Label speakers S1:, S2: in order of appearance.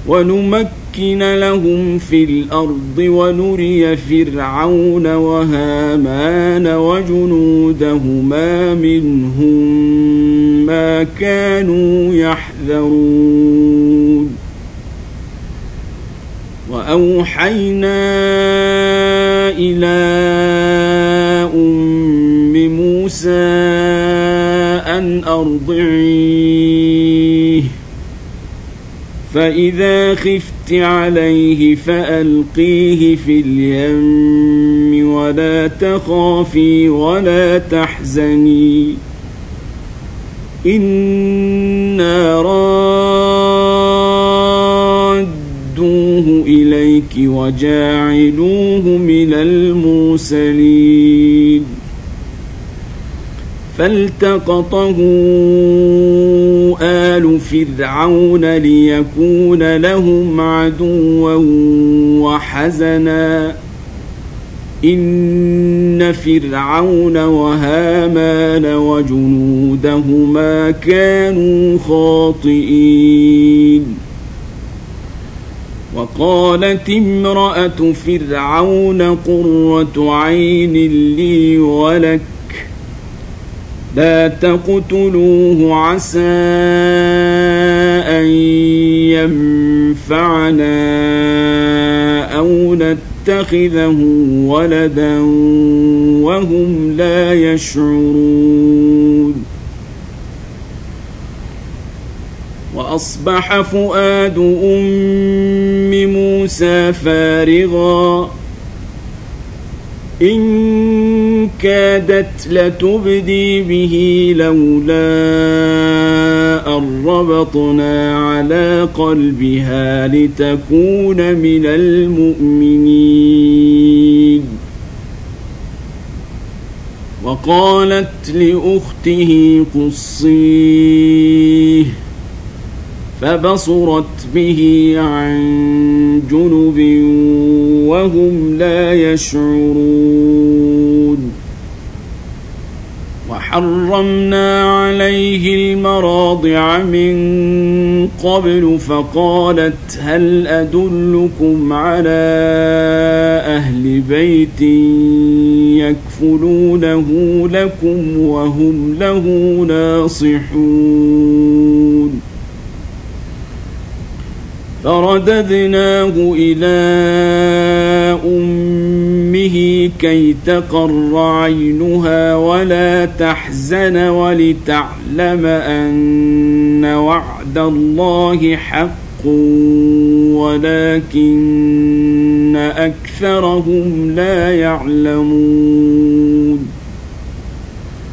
S1: ونمكن لهم في الأرض ونري فرعون وهامان وجنودهما منهم ما كانوا يحذرون وأوحينا إلى أم موسى أن أرضعيه فإذا خفت عليه فألقيه في اليم ولا تخافي ولا تحزني إنا رادوه إليك وجاعلوه من المرسلين فالتقطه آل فرعون ليكون لهم عدوا وحزنا إن فرعون وهامان وجنودهما كانوا خاطئين وقالت امرأة فرعون قرة عين لي ولك لا تقتلوه عسى أن ينفعنا أو نتخذه ولدا وهم لا يشعرون وأصبح فؤاد أم موسى فارغا إن كادت لتبدي به لولا أن ربطنا على قلبها لتكون من المؤمنين وقالت لأخته قصيه فبصرت به عن جنب وهم لا يشعرون وحرمنا عليه المراضع من قبل فقالت هل أدلكم على أهل بيت يكفلونه لكم وهم له ناصحون فرددناه إلى أمه كي تقر عينها ولا تحزن ولتعلم أن وعد الله حق ولكن أكثرهم لا يعلمون